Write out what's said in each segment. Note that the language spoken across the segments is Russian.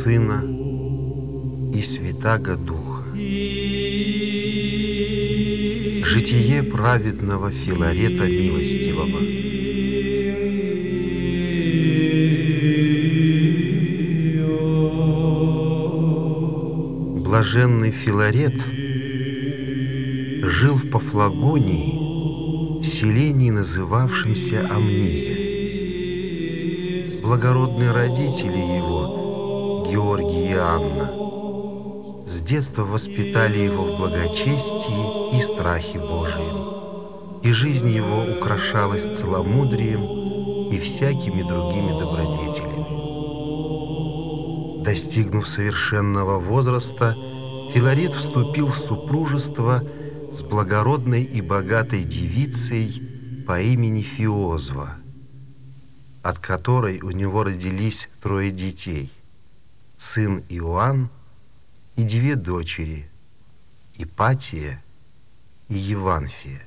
Сына и Святаго Духа. Житие праведного Филарета Милостивого. Блаженный Филарет жил в Пафлагонии, в селении, называвшемся Амния. Благородные родители его, Георгий и Анна, с детства воспитали его в благочестии и страхе Божием, и жизнь его украшалась целомудрием и всякими другими добродетелями. Достигнув совершенного возраста, Филарет вступил в супружество с благородной и богатой девицей по имени Фиозва, от которой у него родились 3 детей: сын Иоанн и 2 дочери, Ипатия и Еванфия.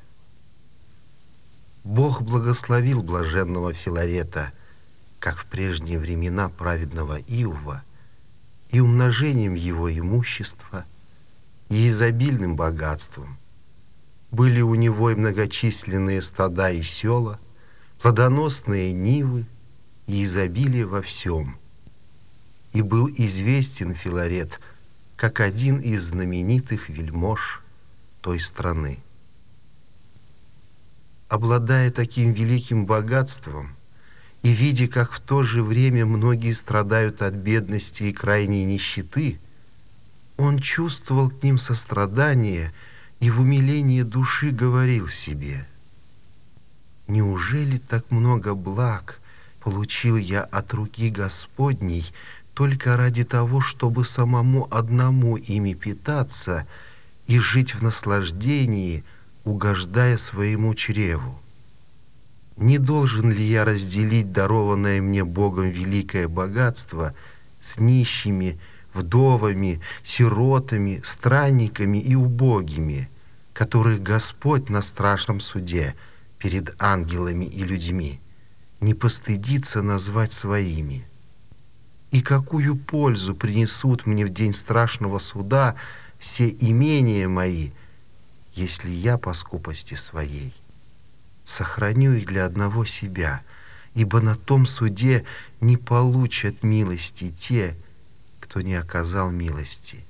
Бог благословил блаженного Филарета, как в прежние времена праведного Иова, и умножением его имущества, и изобильным богатством. Были у него и многочисленные стада и села, плодоносные нивы и изобилие во всем. И был известен Филарет как один из знаменитых вельмож той страны. Обладая таким великим богатством и видя, как в то же время многие страдают от бедности и крайней нищеты, он чувствовал к ним сострадание и в умилении души говорил себе: «Неужели так много благ получил я от руки Господней только ради того, чтобы самому одному ими питаться и жить в наслаждении, угождая своему чреву? Не должен ли я разделить дарованное мне Богом великое богатство с нищими, вдовами, сиротами, странниками и убогими, которых Господь на страшном суде перед ангелами и людьми не постыдится назвать своими? И какую пользу принесут мне в день страшного суда все имения мои, если я по скупости своей сохраню их для одного себя, ибо на том суде не получат милости те, кто не оказал милости?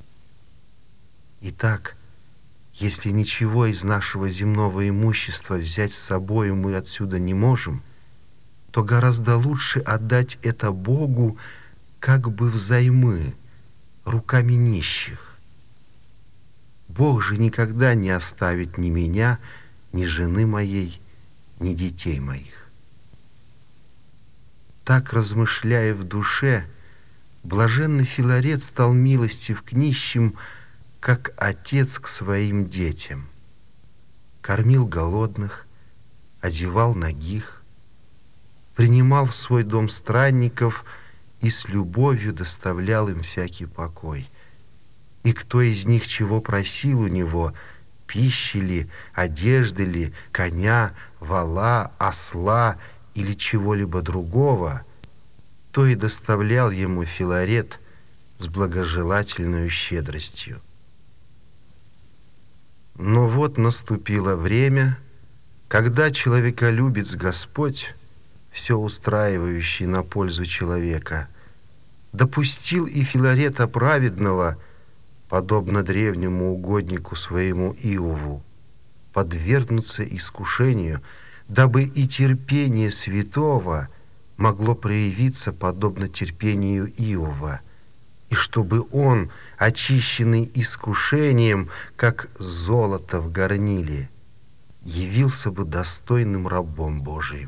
Итак, если ничего из нашего земного имущества взять с собою мы отсюда не можем, то гораздо лучше отдать это Богу как бы взаймы, руками нищих. Бог же никогда не оставит ни меня, ни жены моей, ни детей моих». Так, размышляя в душе, блаженный Филарет стал милостив к нищим, как отец к своим детям. Кормил голодных, одевал нагих, принимал в свой дом странников и с любовью доставлял им всякий покой. И кто из них чего просил у него, пищи ли, одежды ли, коня, вола, осла или чего-либо другого, то и доставлял ему Филарет с благожелательной щедростью. Но вот наступило время, когда человеколюбец Господь, все устраивающий на пользу человека, допустил и Филарета праведного, подобно древнему угоднику своему Иову, подвергнуться искушению, дабы и терпение святого могло проявиться подобно терпению Иова, и чтобы он, очищенный искушением, как золото в горниле, явился бы достойным рабом Божиим.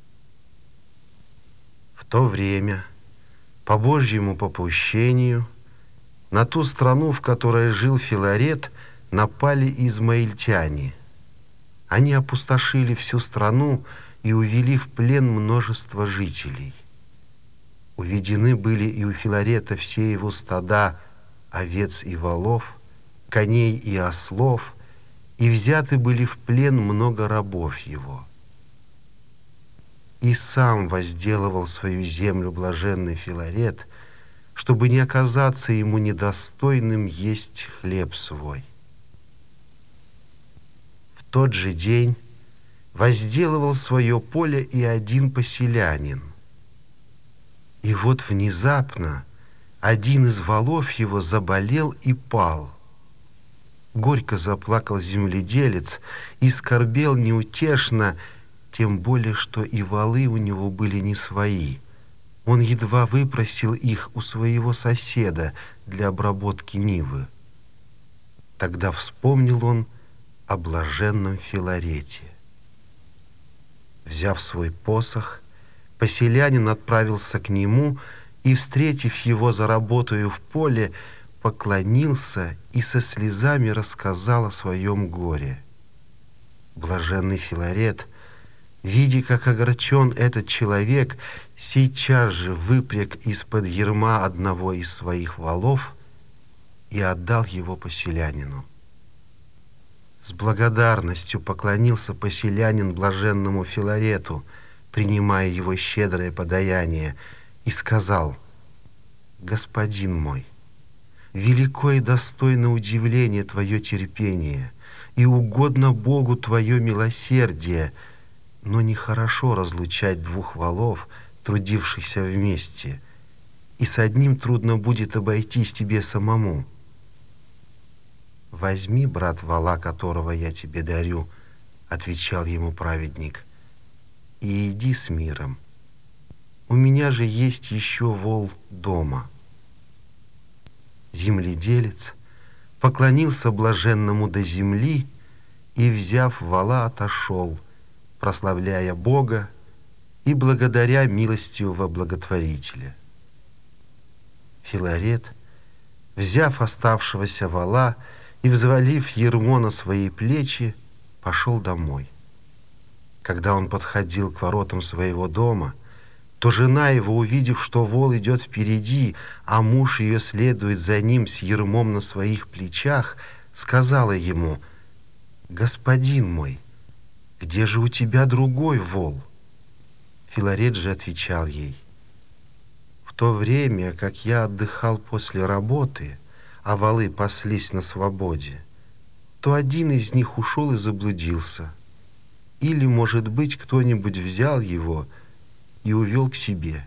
В то время, по Божьему попущению, на ту страну, в которой жил Филарет, напали измаильтяне. Они опустошили всю страну и увели в плен множество жителей. Уведены были и у Филарета все его стада овец и волов, коней и ослов, и взяты были в плен много рабов его. И сам возделывал свою землю блаженный Филарет, чтобы не оказаться ему недостойным есть хлеб свой. В тот же день возделывал свое поле и один поселянин. И вот внезапно один из волов его заболел и пал. Горько заплакал земледелец и скорбел неутешно, тем более, что и волы у него были не свои. Он едва выпросил их у своего соседа для обработки нивы. Тогда вспомнил он о блаженном Филарете. Взяв свой посох, поселянин отправился к нему и, встретив его за работою в поле, поклонился и со слезами рассказал о своем горе. Блаженный Филарет, видя, как огорчен этот человек, сейчас же выпряг из-под ярма одного из своих волов и отдал его поселянину. С благодарностью поклонился поселянин блаженному Филарету, принимая его щедрое подаяние, и сказал: «Господин мой, велико и достойно удивление твое терпение, и угодно Богу твое милосердие, но нехорошо разлучать двух волов, трудившихся вместе, и с одним трудно будет обойтись тебе самому. «Возьми, брат, вола, которого я тебе дарю», — отвечал ему праведник, — «и иди с миром. У меня же есть еще вол дома». Земледелец поклонился блаженному до земли и, взяв вола, отошел, прославляя Бога и благодаря милостивого благотворителя. Филарет, взяв оставшегося вола и взвалив ярмо на свои плечи, пошел домой. Когда он подходил к воротам своего дома, то жена его, увидев, что вол идет впереди, а муж ее следует за ним с ярмом на своих плечах, сказала ему: «Господин мой, где же у тебя другой вол?» Филарет же отвечал ей: «В то время, как я отдыхал после работы, а волы паслись на свободе, то один из них ушел и заблудился. Или, может быть, кто-нибудь взял его и увел к себе».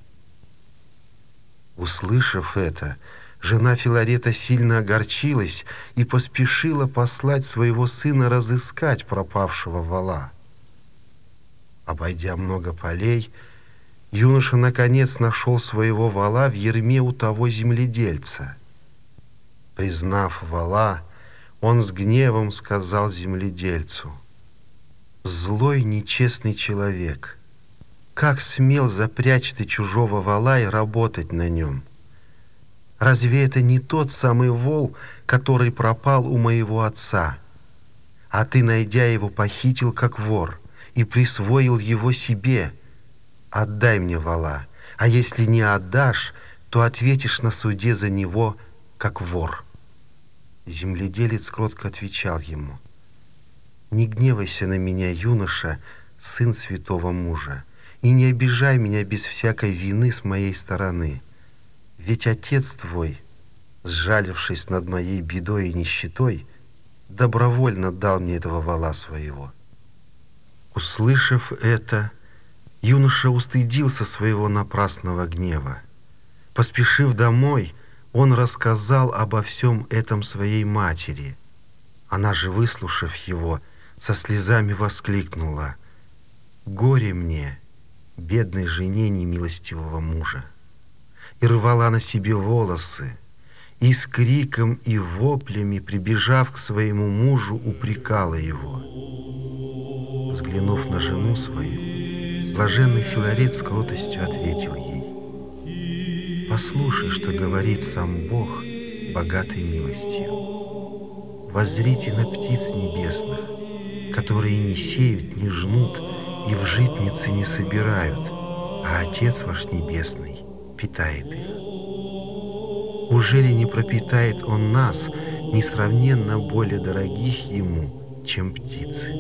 Услышав это, жена Филарета сильно огорчилась и поспешила послать своего сына разыскать пропавшего вола. Обойдя много полей, юноша наконец нашел своего вола в ярме у того земледельца. Признав вола, он с гневом сказал земледельцу: «Злой, нечестный человек, как смел запрячь ты чужого вола и работать на нем? Разве это не тот самый вол, который пропал у моего отца? А ты, найдя его, похитил как вор и присвоил его себе. Отдай мне вола, а если не отдашь, то ответишь на суде за него как вор». Земледелец кротко отвечал ему: «Не гневайся на меня, юноша, сын святого мужа, и не обижай меня без всякой вины с моей стороны. Ведь отец твой, сжалившись над моей бедой и нищетой, добровольно дал мне этого вола своего». Услышав это, юноша устыдился своего напрасного гнева. Поспешив домой, он рассказал обо всем этом своей матери. Она же, выслушав его, со слезами воскликнула: «Горе мне, бедной жене немилостивого мужа!» И рвала на себе волосы, и с криком и воплями, прибежав к своему мужу, упрекала его. Взглянув на жену свою, блаженный Филарет с кротостью ответил ей: «Послушай, что говорит сам Бог, богатой милостью. Воззрите на птиц небесных, которые не сеют, не жнут и в житницы не собирают, а Отец ваш Небесный питает их. Ужели не пропитает Он нас, несравненно более дорогих Ему, чем птицы?»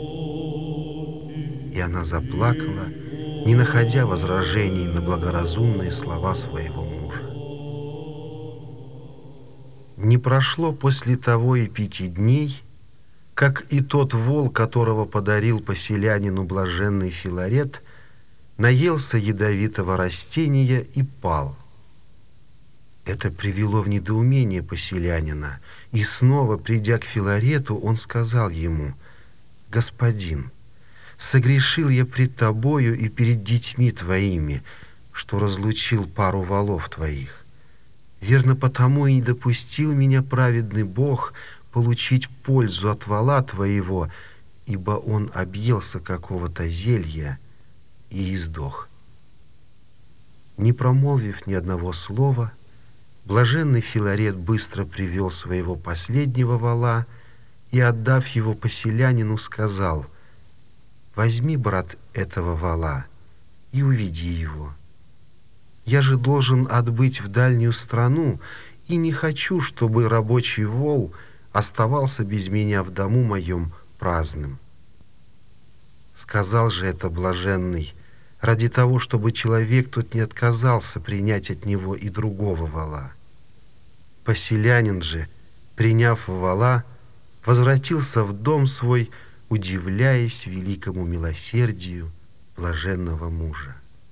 И она заплакала, не находя возражений на благоразумные слова своего мужа. Не прошло после того и 5 дней, как и тот вол, которого подарил поселянину блаженный Филарет, наелся ядовитого растения и пал. Это привело в недоумение поселянина, и снова, придя к Филарету, он сказал ему: «Господин, согрешил я пред тобою и перед детьми твоими, что разлучил пару волов твоих. Верно, потому и не допустил меня праведный Бог получить пользу от вола твоего, ибо он объелся какого-то зелья и издох». Не промолвив ни одного слова, блаженный Филарет быстро привел своего последнего вола и, отдав его поселянину, сказал: «Возьми, брат, этого вола и уведи его. Я же должен отбыть в дальнюю страну, и не хочу, чтобы рабочий вол оставался без меня в дому моем праздным». Сказал же это блаженный ради того, чтобы человек тот не отказался принять от него и другого вола. Поселянин же, приняв вола, возвратился в дом свой, удивляясь великому милосердию блаженного мужа.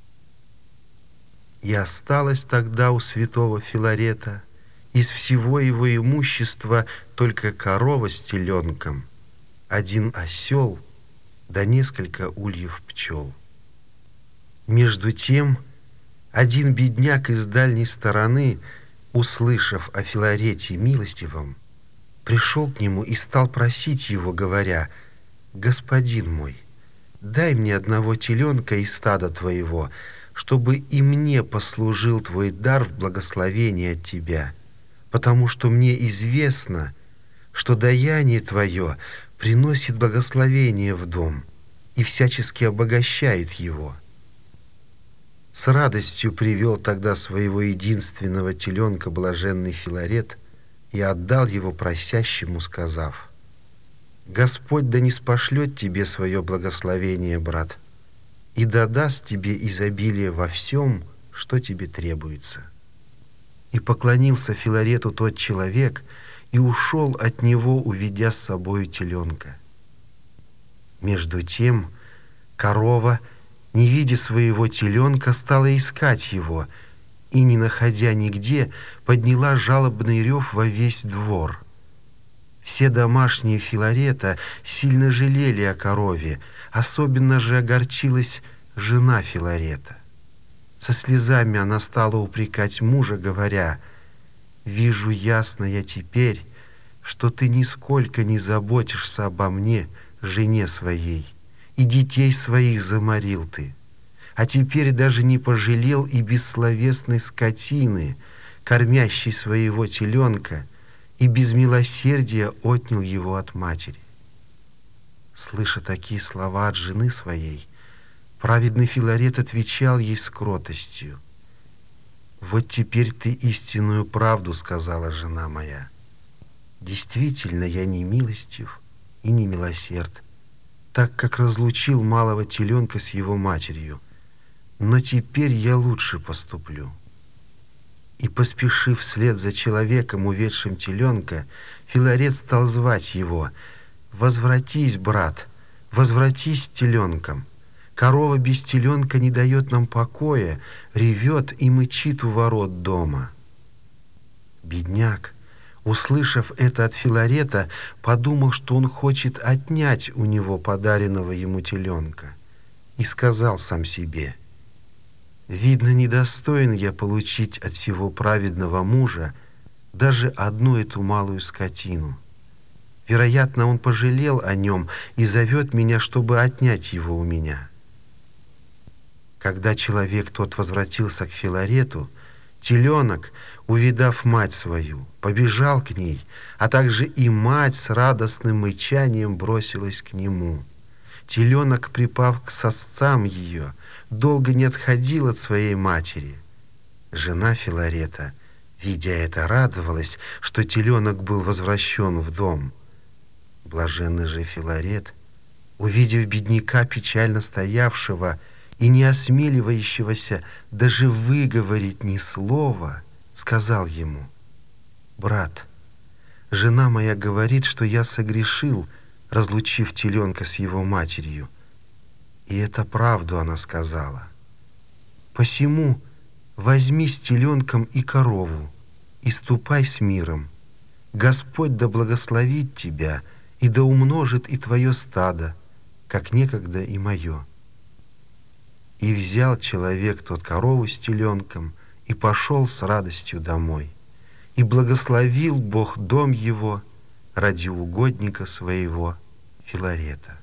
И осталось тогда у святого Филарета из всего его имущества только корова с теленком, 1 осел да несколько ульев пчел. Между тем, один бедняк из дальней стороны, услышав о Филарете милостивом, пришел к нему и стал просить его, говоря: «Господин мой, дай мне одного теленка из стада твоего, чтобы и мне послужил твой дар в благословении от тебя, потому что мне известно, что даяние твое приносит благословение в дом и всячески обогащает его». С радостью привел тогда своего единственного теленка блаженный Филарет и отдал его просящему, сказав: «Господь да ниспошлет тебе свое благословение, брат, и да даст тебе изобилие во всем, что тебе требуется». И поклонился Филарету тот человек и ушел от него, уведя с собою теленка. Между тем корова, не видя своего теленка, стала искать его, и, не находя нигде, подняла жалобный рев во весь двор. Все домашние Филарета сильно жалели о корове, особенно же огорчилась жена Филарета. Со слезами она стала упрекать мужа, говоря: «Вижу ясно я теперь, что ты нисколько не заботишься обо мне, жене своей, и детей своих заморил ты, а теперь даже не пожалел и бессловесной скотины, кормящей своего теленка, и без милосердия отнял его от матери». Слыша такие слова от жены своей, праведный Филарет отвечал ей с кротостью: «Вот теперь ты истинную правду сказала, жена моя. Действительно, я не милостив и не милосерд, так как разлучил малого теленка с его матерью, но теперь я лучше поступлю». И, поспешив вслед за человеком, уведшим теленка, Филарет стал звать его: «Возвратись, брат, возвратись с теленком. Корова без теленка не дает нам покоя, ревет и мычит у ворот дома». Бедняк, услышав это от Филарета, подумал, что он хочет отнять у него подаренного ему теленка, и сказал сам себе: «Видно, недостоин я получить от сего праведного мужа даже одну эту малую скотину. Вероятно, он пожалел о нем и зовет меня, чтобы отнять его у меня». Когда человек тот возвратился к Филарету, теленок, увидав мать свою, побежал к ней, а также и мать с радостным мычанием бросилась к нему. Теленок, припав к сосцам ее, долго не отходил от своей матери. Жена Филарета, видя это, радовалась, что теленок был возвращен в дом. Блаженный же Филарет, увидев бедняка, печально стоявшего и не осмеливающегося даже выговорить ни слова, сказал ему: «Брат, Жена моя говорит, что я согрешил, разлучив теленка с его матерью. И это правду она сказала. Посему возьми с теленком и корову, и ступай с миром. Господь да благословит тебя, и да умножит и твое стадо, как некогда и мое. И взял человек тот корову с теленком и пошел с радостью домой. И благословил Бог дом его ради угодника своего Филарета.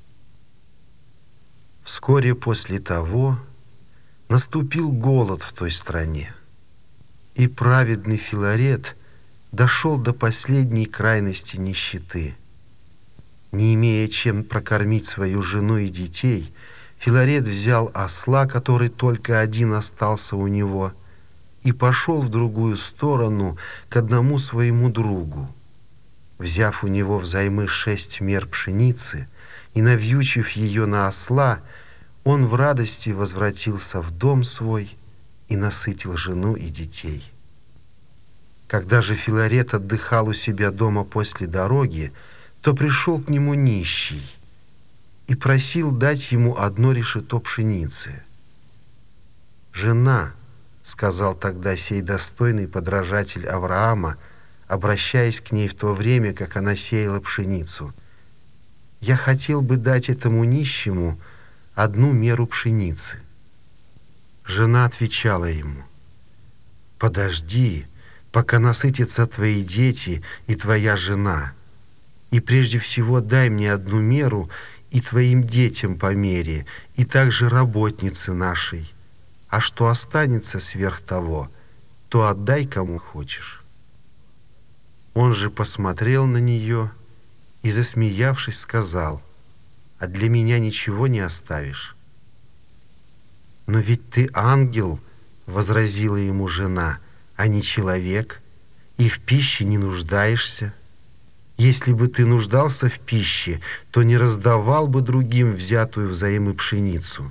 Вскоре после того наступил голод в той стране, и праведный Филарет дошел до последней крайности нищеты. Не имея чем прокормить свою жену и детей, Филарет взял осла, который только один остался у него, и пошел в другую сторону к одному своему другу. Взяв у него взаймы 6 мер пшеницы и навьючив ее на осла, он в радости возвратился в дом свой и насытил жену и детей. Когда же Филарет отдыхал у себя дома после дороги, то пришел к нему нищий и просил дать ему 1 решето пшеницы. «Жена, — сказал тогда сей достойный подражатель Авраама, обращаясь к ней в то время, как она сеяла пшеницу, — я хотел бы дать этому нищему 1 меру пшеницы». Жена отвечала ему: «Подожди, пока насытятся твои дети и твоя жена, и прежде всего дай мне 1 меру и твоим детям по мере, и также работнице нашей, а что останется сверх того, то отдай кому хочешь». Он же посмотрел на нее и, засмеявшись, сказал: «А для меня ничего не оставишь?» «Но ведь ты ангел, — возразила ему жена, — а не человек, и в пище не нуждаешься. Если бы ты нуждался в пище, то не раздавал бы другим взятую взаймы пшеницу».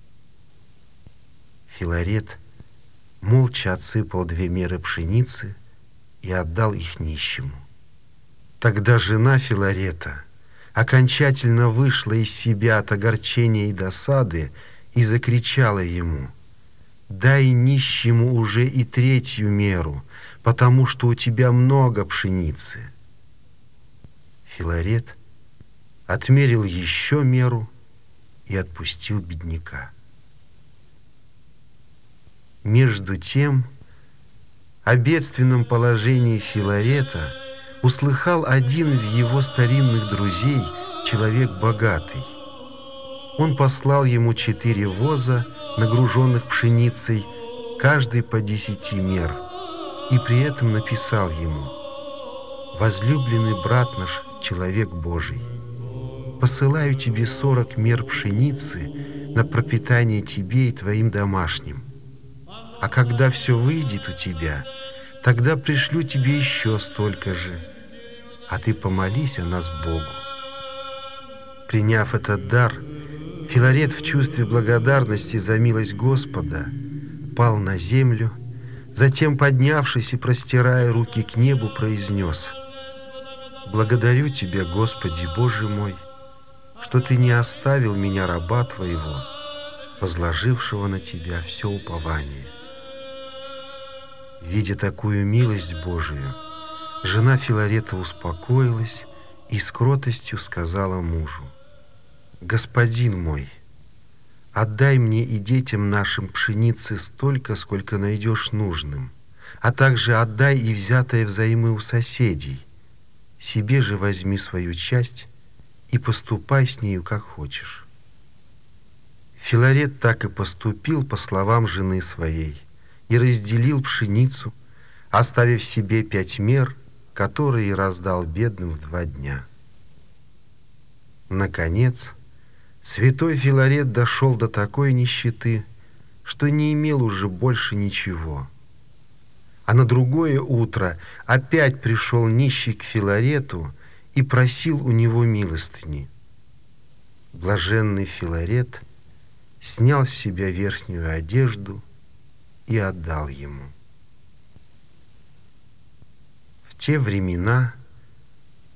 Филарет молча отсыпал 2 меры пшеницы и отдал их нищему. Тогда жена Филарета окончательно вышла из себя от огорчения и досады и закричала ему: «Дай нищему уже и 3 меру, потому что у тебя много пшеницы». Филарет отмерил еще меру и отпустил бедняка. Между тем, о бедственном положении Филарета услыхал один из его старинных друзей, человек богатый. Он послал ему 4 воза, нагруженных пшеницей, каждый по 10 мер, и при этом написал ему: «Возлюбленный брат наш, человек Божий, посылаю тебе 40 мер пшеницы на пропитание тебе и твоим домашним. А когда все выйдет у тебя, тогда пришлю тебе еще столько же, а ты помолись о нас Богу». Приняв этот дар, Филарет в чувстве благодарности за милость Господа пал на землю, затем, поднявшись и простирая руки к небу, произнес: «Благодарю Тебя, Господи Боже мой, что Ты не оставил меня, раба Твоего, возложившего на Тебя все упование». Видя такую милость Божию, жена Филарета успокоилась и с кротостью сказала мужу: «Господин мой, отдай мне и детям нашим пшеницы столько, сколько найдешь нужным, а также отдай и взятое взаймы у соседей. Себе же возьми свою часть и поступай с нею, как хочешь». Филарет так и поступил по словам жены своей и разделил пшеницу, оставив себе 5 мер, которые раздал бедным в 2 дня. Наконец, святой Филарет дошел до такой нищеты, что не имел уже больше ничего. А на другое утро опять пришел нищий к Филарету и просил у него милостыни. Блаженный Филарет снял с себя верхнюю одежду и отдал ему. В те времена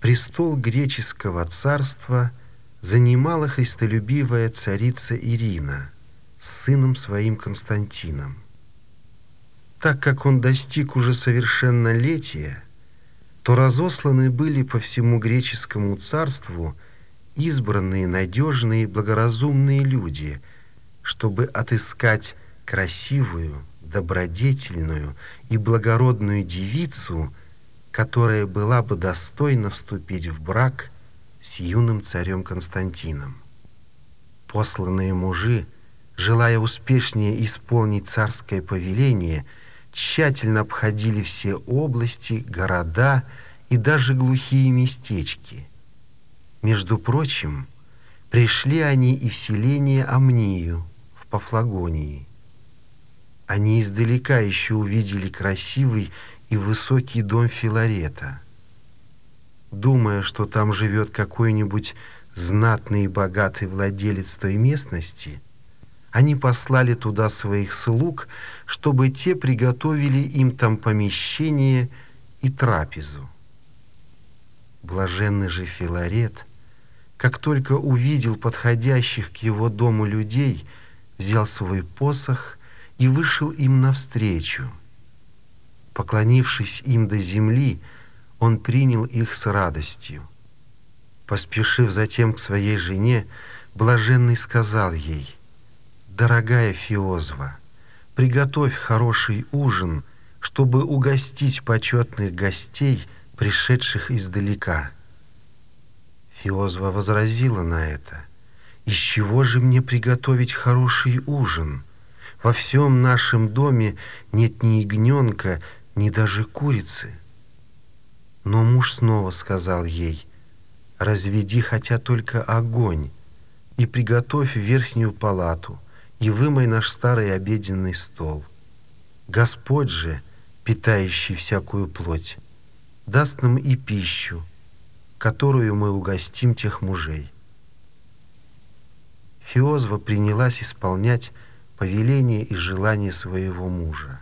престол греческого царства занимала христолюбивая царица Ирина с сыном своим Константином. Так как он достиг уже совершеннолетия, то разосланы были по всему греческому царству избранные, надежные и благоразумные люди, чтобы отыскать красивую, добродетельную и благородную девицу, которая была бы достойна вступить в брак с юным царем Константином. Посланные мужи, желая успешнее исполнить царское повеление, тщательно обходили все области, города и даже глухие местечки. Между прочим, пришли они и в селение Амнию в Пафлагонии. Они издалека еще увидели красивый и высокий дом Филарета. Думая, что там живет какой-нибудь знатный и богатый владелец той местности, они послали туда своих слуг, чтобы те приготовили им там помещение и трапезу. Блаженный же Филарет, как только увидел подходящих к его дому людей, взял свой посох и вышел им навстречу. Поклонившись им до земли, он принял их с радостью. Поспешив затем к своей жене, блаженный сказал ей: «Дорогая Фиозва, приготовь хороший ужин, чтобы угостить почетных гостей, пришедших издалека». Фиозва возразила на это: «Из чего же мне приготовить хороший ужин? Во всем нашем доме нет ни ягненка, ни даже курицы». Но муж снова сказал ей: «Разведи хотя только огонь и приготовь верхнюю палату, и вымой наш старый обеденный стол. Господь же, питающий всякую плоть, даст нам и пищу, которую мы угостим тех мужей». Фиозва принялась исполнять повеление и желания своего мужа.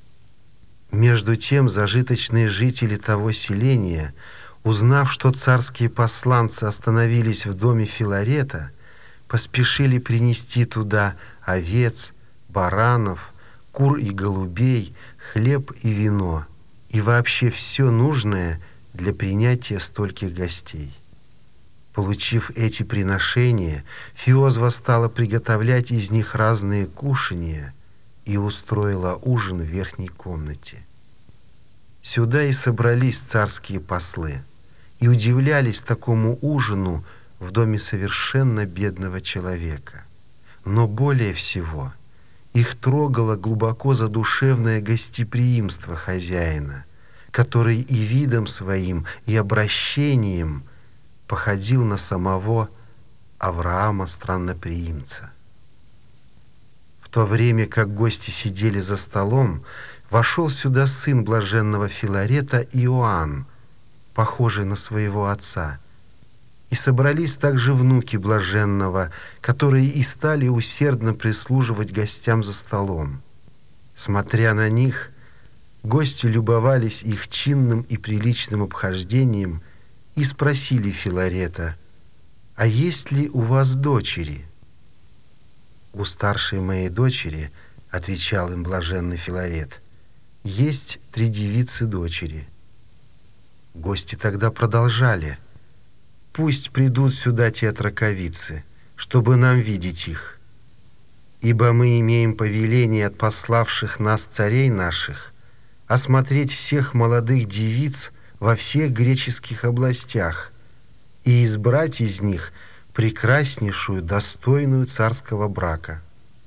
Между тем зажиточные жители того селения, узнав, что царские посланцы остановились в доме Филарета, поспешили принести туда овец, баранов, кур и голубей, хлеб и вино, и вообще все нужное для принятия стольких гостей. Получив эти приношения, Фиозва стала приготовлять из них разные кушанья и устроила ужин в верхней комнате. Сюда и собрались царские послы и удивлялись такому ужину в доме совершенно бедного человека. Но более всего их трогало глубоко задушевное гостеприимство хозяина, который и видом своим, и обращением походил на самого Авраама странноприимца. В то время как гости сидели за столом, вошел сюда сын блаженного Филарета Иоанн, похожий на своего отца. И собрались также внуки блаженного, которые и стали усердно прислуживать гостям за столом. Смотря на них, гости любовались их чинным и приличным обхождением и спросили Филарета: «А есть ли у вас дочери?» «У старшей моей дочери, — отвечал им блаженный Филарет, — есть 3 девицы-дочери». Гости тогда продолжали: «Пусть придут сюда те отроковицы, чтобы нам видеть их. Ибо мы имеем повеление от пославших нас царей наших осмотреть всех молодых девиц во всех греческих областях и избрать из них прекраснейшую, достойную царского брака».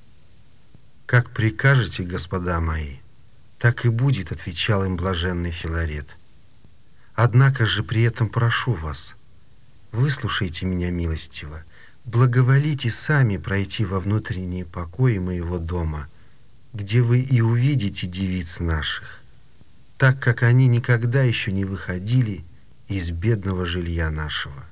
«Как прикажете, господа мои, так и будет, — отвечал им блаженный Филарет. Однако же при этом прошу вас, выслушайте меня милостиво, благоволите сами пройти во внутренние покои моего дома, где вы и увидите девиц наших, так как они никогда еще не выходили из бедного жилья нашего».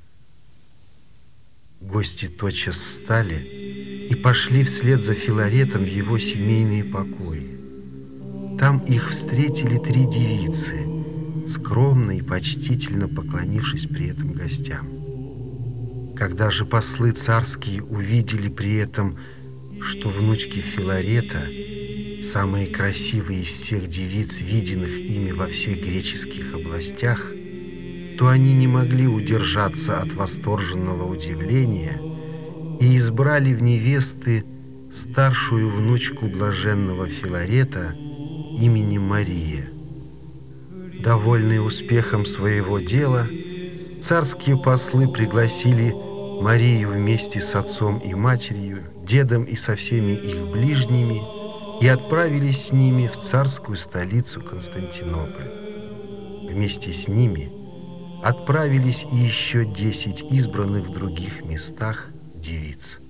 Гости тотчас встали и пошли вслед за Филаретом в его семейные покои. Там их встретили 3 девицы, скромно и почтительно поклонившись при этом гостям. Когда же послы царские увидели при этом, что внучки Филарета, самые красивые из всех девиц, виденных ими во всех греческих областях, то они не могли удержаться от восторженного удивления и избрали в невесты старшую внучку блаженного Филарета именем Мария. Довольные успехом своего дела, царские послы пригласили Марию вместе с отцом и матерью, дедом и со всеми их ближними и отправились с ними в царскую столицу Константинополь. Вместе с ними отправились и еще 10 избранных в других местах девиц.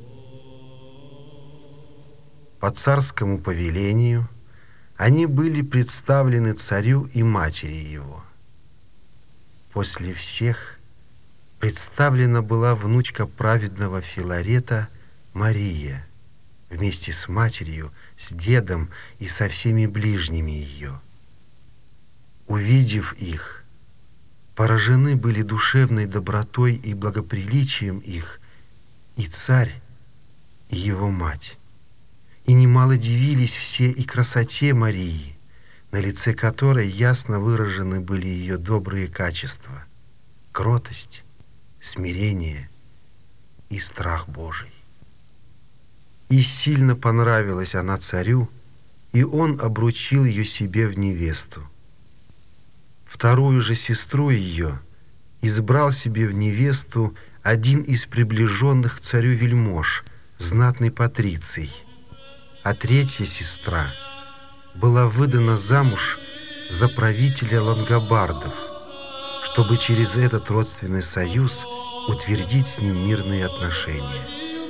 По царскому повелению они были представлены царю и матери его. После всех представлена была внучка праведного Филарета Мария вместе с матерью, с дедом и со всеми ближними ее. Увидев их, поражены были душевной добротой и благоприличием их и царь, и его мать. И немало дивились все и красоте Марии, на лице которой ясно выражены были ее добрые качества, кротость, смирение и страх Божий. И сильно понравилась она царю, и он обручил ее себе в невесту. Вторую же сестру ее избрал себе в невесту один из приближенных к царю вельмож, знатный патриций, а третья сестра была выдана замуж за правителя лангобардов, чтобы через этот родственный союз утвердить с ним мирные отношения.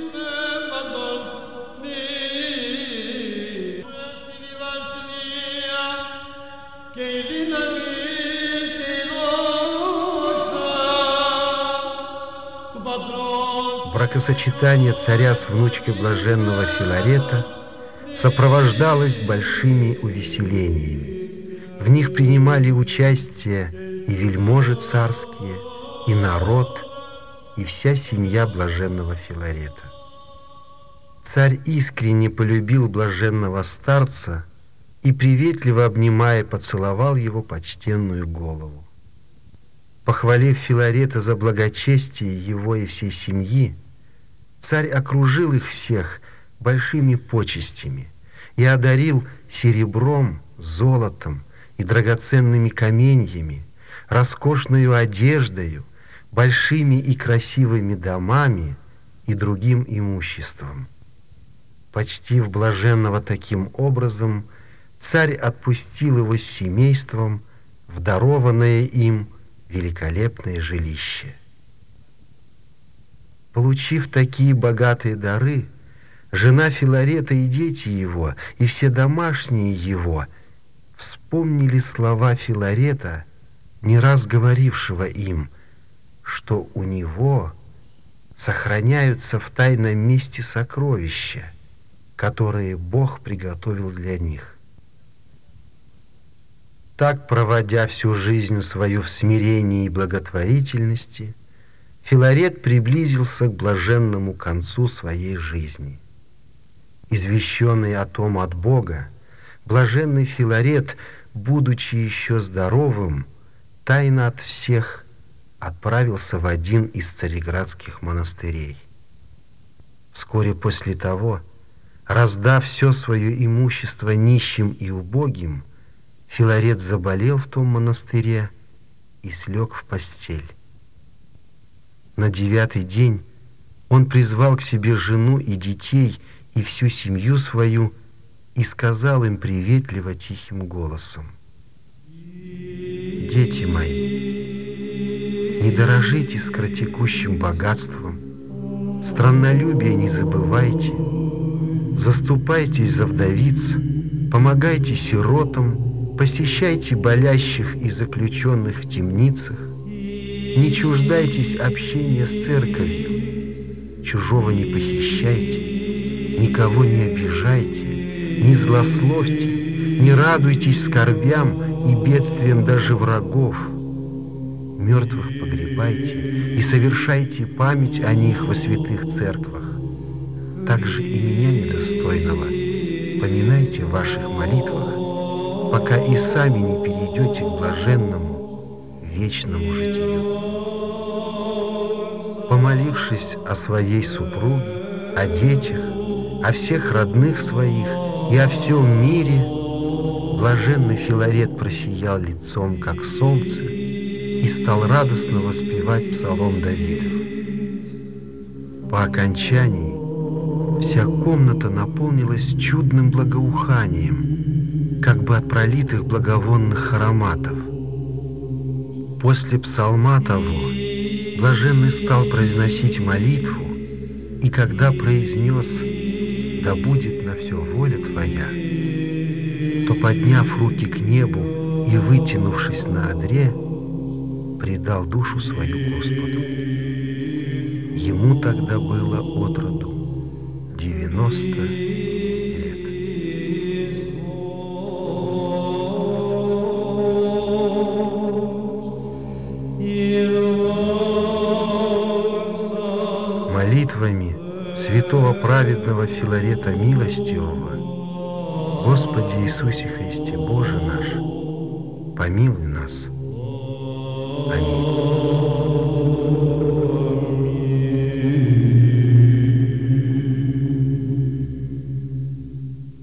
Бракосочетание царя с внучкой блаженного Филарета сопровождалось большими увеселениями. В них принимали участие и вельможи царские, и народ, и вся семья блаженного Филарета. Царь искренне полюбил блаженного старца и, приветливо обнимая, поцеловал его почтенную голову. Похвалив Филарета за благочестие его и всей семьи, царь окружил их всех большими почестями и одарил серебром, золотом и драгоценными каменьями, роскошною одеждою, большими и красивыми домами и другим имуществом. Почтив блаженного таким образом, царь отпустил его с семейством в дарованное им великолепное жилище. Получив такие богатые дары, жена Филарета и дети его, и все домашние его вспомнили слова Филарета, не раз говорившего им, что у него сохраняются в тайном месте сокровища, которые Бог приготовил для них. Так, проводя всю жизнь свою в смирении и благотворительности, Филарет приблизился к блаженному концу своей жизни. Извещенный о том от Бога, блаженный Филарет, будучи еще здоровым, тайно от всех отправился в один из цареградских монастырей. Вскоре после того, раздав все свое имущество нищим и убогим, Филарет заболел в том монастыре и слег в постель. На 9-й день он призвал к себе жену и детей и всю семью свою и сказал им приветливо тихим голосом: «Дети мои, не дорожите скоротекущим богатством, страннолюбие не забывайте, заступайтесь за вдовиц, помогайте сиротам, посещайте болящих и заключенных в темницах, не чуждайтесь общения с церковью, чужого не похищайте, никого не обижайте, не злословьте, Не радуйтесь скорбям и бедствиям даже врагов. Мертвых погребайте и совершайте память о них во святых церквах. Также и меня недостойного поминайте в ваших молитвах, пока и сами не перейдете к блаженному вечному житию. Помолившись о своей супруге, о детях, о всех родных своих и о всем мире, блаженный Филарет просиял лицом, как солнце, и стал радостно воспевать псалом Давидов. По окончании вся комната наполнилась чудным благоуханием, как бы от пролитых благовонных ароматов. После псалма того блаженный стал произносить молитву, и когда произнес «Да будет на все воля Твоя», то, подняв руки к небу и вытянувшись на одре, предал душу свою Господу. Ему тогда было от роду 90 лет. Молитвами святого праведного Филарета Милостивого, Господи Иисусе Христе Боже наш, помилуй нас. Аминь.